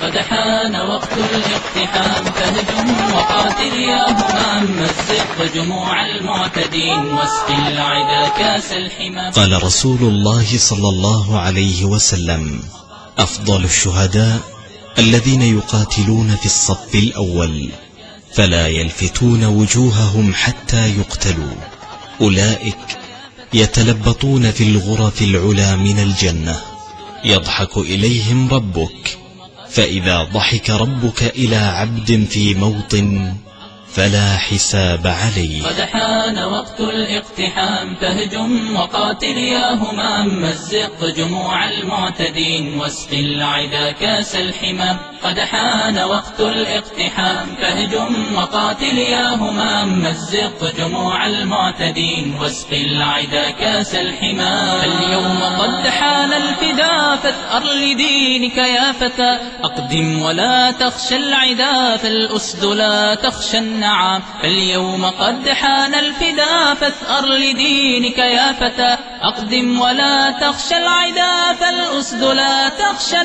قد حان وقت الاقتحام فاهجم وقاتل يا همام مزق جموع المعتدين واسق العدا كاس الحمام. قال رسول الله صلى الله عليه وسلم: أفضل الشهداء الذين يقاتلون في الصف الأول فلا يلفتون وجوههم حتى يقتلوا، أولئك يتلبطون في الغرف العلا من الجنة، يضحك إليهم ربك، فإذا ضحك ربك إلى عبد في موطن فلا حساب عليه. قد حان وقت الاقتحام فاهجم وقاتل يا همام مزق جموع المعتدين واسق العدا كاس الحمام. قد حان وقت الاقتحام فاهجم وقاتل يا همام مزق جموع المعتدين واسق العدا كاس الحمام. اليوم قد حان الفدا فاثأر لدينك يا فتى، أقدم ولا تخشى العدا فالأسد لا تخشى النعام. اليوم قد حان الفدا فاثأر لدينك يا فتى، أقدم ولا تخشى العدا فالأسد لا تخشى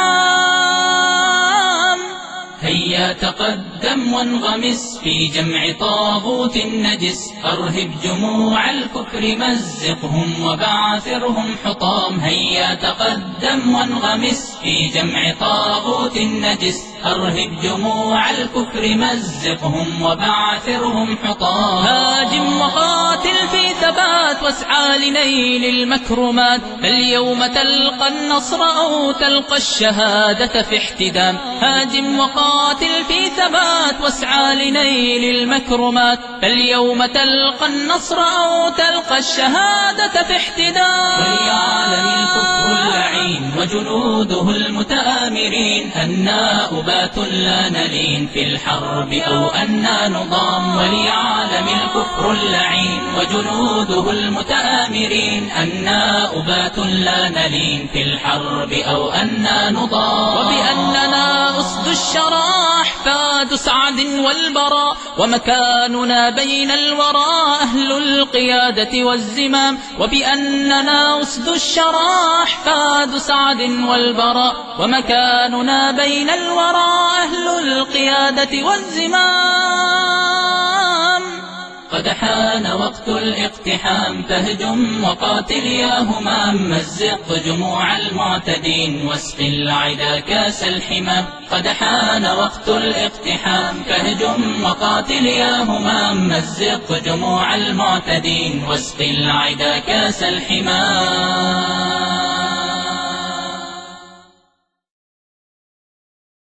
النعام. هيا تقدم وانغمس في جمع طاغوت نجس، أرهب جموع الكفر مزقهم وبعثرهم حطام. هيا تقدم وانغمس في جمع طاغوت نجس، أرهب جموع الكفر مزقهم وبعثرهم حطام. هاجم وقاتل في ثبات واسعى لنيل المكرمات، فاليوم تلقى النصر أو تلقى الشهادة في احتدام. هاجم وقاتل في ثبات واسعى لنيل المكرمات، فاليوم تلقى النصر أو تلقى الشهادة في احتدام. وليعلم الكفر اللعين وجنوده المتآمرين أنا أبات لا نلين في الحرب أو أنا نضام. وليعلم الكفر اللعين وجنوده المتآمرين أنا أبات لا نلين في الحرب أو أنا نضام. وبأننا أسد الشراح فاد سعد والبراء، ومكاننا بين الورى أهل القيادة والزمام. وبأننا أسد الشراح فاد سعد والبراء، ومكاننا بين الورى أهل القيادة والزمام. قد حان وقت الاقتحام فاهجم وقاتل يا همام مزق جموع المعتدين واسق العدا كاس الحمام. قد حان وقت الاقتحام فاهجم وقاتل يا همام مزق جموع المعتدين واسق العدا كاس الحمام.